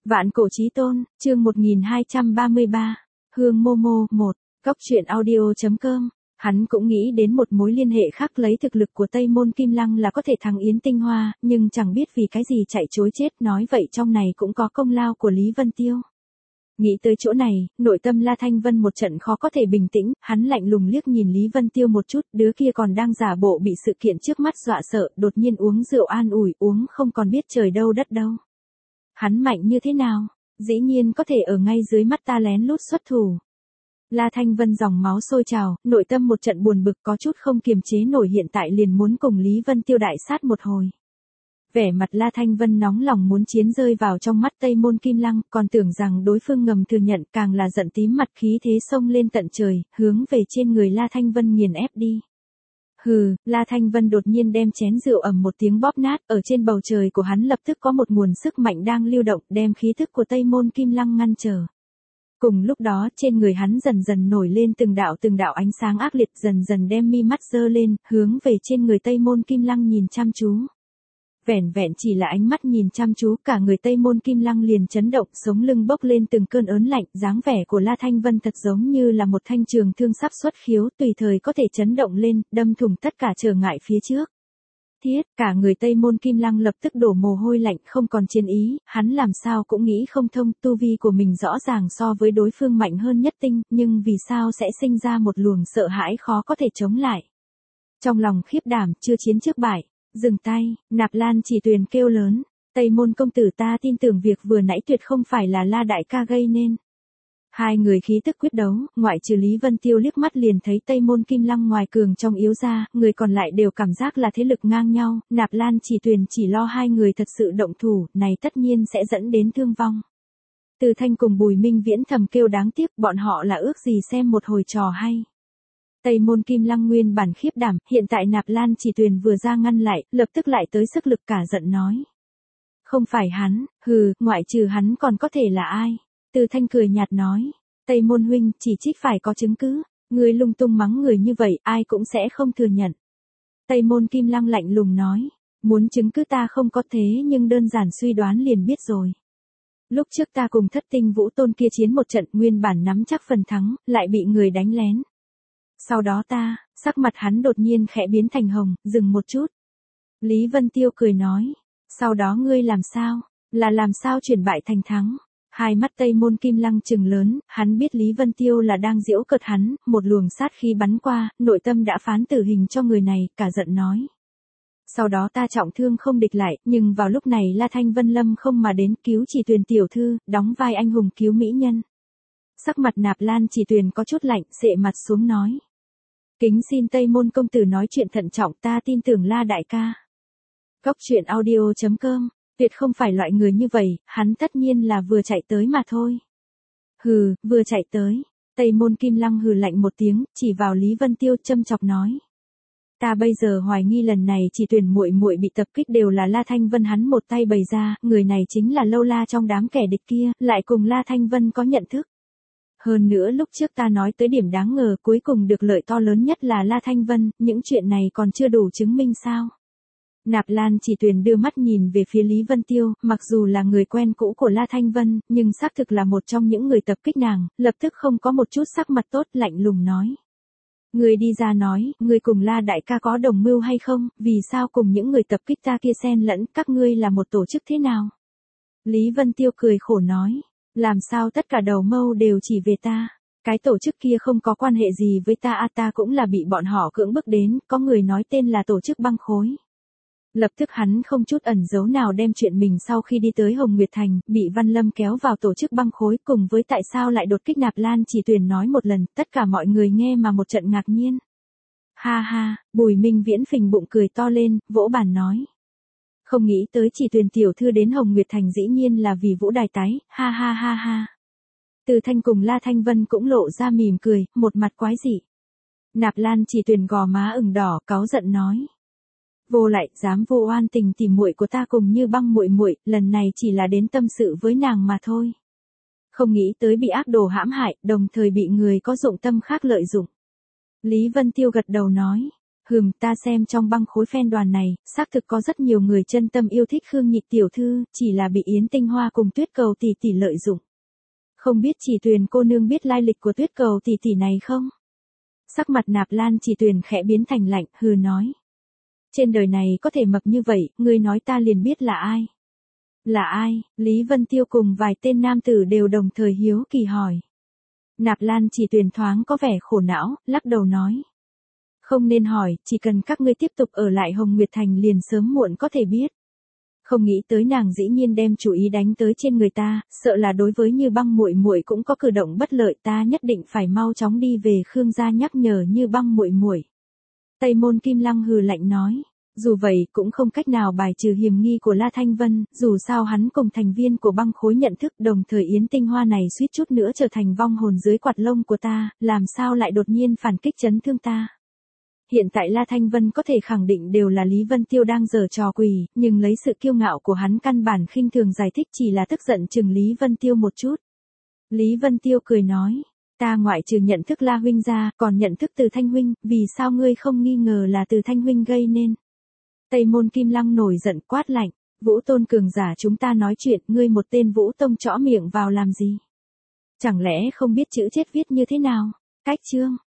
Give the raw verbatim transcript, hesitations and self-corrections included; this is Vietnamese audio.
Vạn cổ chí tôn, chương một nghìn hai trăm ba mươi ba. Hương Momo, một. Cốc truyện audio chấm com. Hắn cũng nghĩ đến một mối liên hệ khác, lấy thực lực của Tây Môn Kim Lăng là có thể thắng Yến Tinh Hoa, nhưng chẳng biết vì cái gì chạy chối chết, nói vậy trong này cũng có công lao của Lý Vân Tiêu. Nghĩ tới chỗ này, nội tâm La Thanh Vân một trận khó có thể bình tĩnh, hắn lạnh lùng liếc nhìn Lý Vân Tiêu một chút, đứa kia còn đang giả bộ bị sự kiện trước mắt dọa sợ, đột nhiên uống rượu an ủi, uống không còn biết trời đâu đất đâu. Hắn mạnh như thế nào, dĩ nhiên có thể ở ngay dưới mắt ta lén lút xuất thủ. La Thanh Vân dòng máu sôi trào, nội tâm một trận buồn bực, có chút không kiềm chế nổi, hiện tại liền muốn cùng Lý Vân Tiêu đại sát một hồi. Vẻ mặt La Thanh Vân nóng lòng muốn chiến rơi vào trong mắt Tây Môn Kim Lăng, còn tưởng rằng đối phương ngầm thừa nhận, càng là giận tím mặt, khí thế xông lên tận trời, hướng về trên người La Thanh Vân nghiền ép đi. Hừ, La Thanh Vân đột nhiên đem chén rượu ầm một tiếng bóp nát, ở trên bầu trời của hắn lập tức có một nguồn sức mạnh đang lưu động, đem khí thức của Tây Môn Kim Lăng ngăn trở. Cùng lúc đó, trên người hắn dần dần nổi lên từng đạo từng đạo ánh sáng ác liệt, dần dần đem mi mắt giơ lên, hướng về trên người Tây Môn Kim Lăng nhìn chăm chú. Vẻn vẹn chỉ là ánh mắt nhìn chăm chú, cả người Tây Môn Kim Lăng liền chấn động, sống lưng bốc lên từng cơn ớn lạnh, dáng vẻ của La Thanh Vân thật giống như là một thanh trường thương sắp xuất khiếu, tùy thời có thể chấn động lên, đâm thủng tất cả trở ngại phía trước. Thiết, cả người Tây Môn Kim Lăng lập tức đổ mồ hôi lạnh, không còn chiến ý, hắn làm sao cũng nghĩ không thông, tu vi của mình rõ ràng so với đối phương mạnh hơn nhất tinh, nhưng vì sao sẽ sinh ra một luồng sợ hãi khó có thể chống lại. Trong lòng khiếp đảm, chưa chiến trước bại. Dừng tay, Nạp Lan Chỉ Tuyền kêu lớn, Tây Môn công tử, ta tin tưởng việc vừa nãy tuyệt không phải là La đại ca gây nên. Hai người khí tức quyết đấu, ngoại trừ Lý Vân Tiêu liếc mắt liền thấy Tây Môn Kim Lăng ngoài cường trong yếu ra, người còn lại đều cảm giác là thế lực ngang nhau, Nạp Lan Chỉ Tuyền chỉ lo hai người thật sự động thủ, này tất nhiên sẽ dẫn đến thương vong. Từ Thanh cùng Bùi Minh Viễn thầm kêu đáng tiếc, bọn họ là ước gì xem một hồi trò hay. Tây Môn Kim Lăng nguyên bản khiếp đảm, hiện tại Nạp Lan Chỉ Tuyền vừa ra ngăn lại, lập tức lại tới sức lực, cả giận nói. Không phải hắn, hừ, ngoại trừ hắn còn có thể là ai? Từ Thanh cười nhạt nói, Tây Môn huynh, chỉ trích phải có chứng cứ, người lung tung mắng người như vậy, ai cũng sẽ không thừa nhận. Tây Môn Kim Lăng lạnh lùng nói, muốn chứng cứ ta không có, thế nhưng đơn giản suy đoán liền biết rồi. Lúc trước ta cùng Thất Tinh Vũ Tôn kia chiến một trận, nguyên bản nắm chắc phần thắng, lại bị người đánh lén. Sau đó ta, sắc mặt hắn đột nhiên khẽ biến thành hồng, dừng một chút. Lý Vân Tiêu cười nói, sau đó ngươi làm sao, là làm sao chuyển bại thành thắng. Hai mắt Tây Môn Kim Lăng trừng lớn, hắn biết Lý Vân Tiêu là đang giễu cợt hắn, một luồng sát khí bắn qua, nội tâm đã phán tử hình cho người này, cả giận nói. Sau đó ta trọng thương không địch lại, nhưng vào lúc này La Thanh Vân lâm không mà đến, cứu Chỉ Tuyền tiểu thư, đóng vai anh hùng cứu mỹ nhân. Sắc mặt Nạp Lan Chỉ Tuyền có chút lạnh, sệ mặt xuống nói. Kính xin Tây Môn công tử nói chuyện thận trọng, ta tin tưởng La đại ca. Cốc truyện audio chấm com, tuyệt không phải loại người như vậy, hắn tất nhiên là vừa chạy tới mà thôi. Hừ, vừa chạy tới. Tây Môn Kim Lăng hừ lạnh một tiếng, chỉ vào Lý Vân Tiêu châm chọc nói. Ta bây giờ hoài nghi lần này Chỉ Tuyền muội muội bị tập kích đều là La Thanh Vân hắn một tay bày ra, người này chính là lâu la trong đám kẻ địch kia, lại cùng La Thanh Vân có nhận thức. Hơn nữa lúc trước ta nói tới điểm đáng ngờ, cuối cùng được lợi to lớn nhất là La Thanh Vân, những chuyện này còn chưa đủ chứng minh sao? Nạp Lan Chỉ Tuyền đưa mắt nhìn về phía Lý Vân Tiêu, mặc dù là người quen cũ của La Thanh Vân, nhưng xác thực là một trong những người tập kích nàng, lập tức không có một chút sắc mặt tốt, lạnh lùng nói. Người đi ra nói, người cùng La đại ca có đồng mưu hay không, vì sao cùng những người tập kích ta kia xen lẫn, các ngươi là một tổ chức thế nào? Lý Vân Tiêu cười khổ nói. Làm sao tất cả đầu mâu đều chỉ về ta, cái tổ chức kia không có quan hệ gì với ta, à, ta cũng là bị bọn họ cưỡng bức đến, có người nói tên là tổ chức băng khối. Lập tức hắn không chút ẩn giấu nào đem chuyện mình sau khi đi tới Hồng Nguyệt Thành, bị Văn Lâm kéo vào tổ chức băng khối, cùng với tại sao lại đột kích Nạp Lan Chỉ Tuyền nói một lần, tất cả mọi người nghe mà một trận ngạc nhiên. Ha ha, Bùi Minh Viễn phình bụng cười to lên, vỗ bàn nói. Không nghĩ tới Chỉ Tuyền tiểu thư đến Hồng Nguyệt Thành dĩ nhiên là vì Vũ Đài tái, ha ha ha ha. Từ Thanh cùng La Thanh Vân cũng lộ ra mỉm cười, một mặt quái dị. Nạp Lan Chỉ Tuyền gò má ửng đỏ, cáu giận nói. Vô lại, dám vô oan tình tìm muội của ta cùng Như Băng muội muội, lần này chỉ là đến tâm sự với nàng mà thôi. Không nghĩ tới bị ác đồ hãm hại, đồng thời bị người có dụng tâm khác lợi dụng. Lý Vân Tiêu gật đầu nói. Hừm, ta xem trong băng khối fan đoàn này, xác thực có rất nhiều người chân tâm yêu thích Khương Nhị tiểu thư, chỉ là bị Yến Tinh Hoa cùng Tuyết Cầu tỷ tỷ lợi dụng. Không biết Chỉ Tuyền cô nương biết lai lịch của Tuyết Cầu tỷ tỷ này không? Sắc mặt Nạp Lan Chỉ Tuyền khẽ biến thành lạnh, hừ nói. Trên đời này có thể mập như vậy, ngươi nói ta liền biết là ai. Là ai? Lý Vân Tiêu cùng vài tên nam tử đều đồng thời hiếu kỳ hỏi. Nạp Lan Chỉ Tuyền thoáng có vẻ khổ não, lắc đầu nói. Không nên hỏi, chỉ cần các ngươi tiếp tục ở lại Hồng Nguyệt Thành liền sớm muộn có thể biết. Không nghĩ tới nàng dĩ nhiên đem chủ ý đánh tới trên người ta, sợ là đối với Như Băng muội muội cũng có cử động bất lợi, ta nhất định phải mau chóng đi về Khương gia nhắc nhở Như Băng muội muội. Tây Môn Kim Lăng hừ lạnh nói, dù vậy cũng không cách nào bài trừ hiểm nghi của La Thanh Vân, dù sao hắn cùng thành viên của băng khối nhận thức, đồng thời Yến Tinh Hoa này suýt chút nữa trở thành vong hồn dưới quạt lông của ta, làm sao lại đột nhiên phản kích chấn thương ta. Hiện tại La Thanh Vân có thể khẳng định đều là Lý Vân Tiêu đang giở trò quỷ, nhưng lấy sự kiêu ngạo của hắn căn bản khinh thường giải thích, chỉ là tức giận chừng Lý Vân Tiêu một chút. Lý Vân Tiêu cười nói, ta ngoại trừ nhận thức La huynh ra, còn nhận thức Từ Thanh huynh, vì sao ngươi không nghi ngờ là Từ Thanh huynh gây nên? Tây Môn Kim Lăng nổi giận quát lạnh, Vũ Tôn cường giả chúng ta nói chuyện, ngươi một tên Vũ Tông chõ miệng vào làm gì? Chẳng lẽ không biết chữ chết viết như thế nào? Cách chương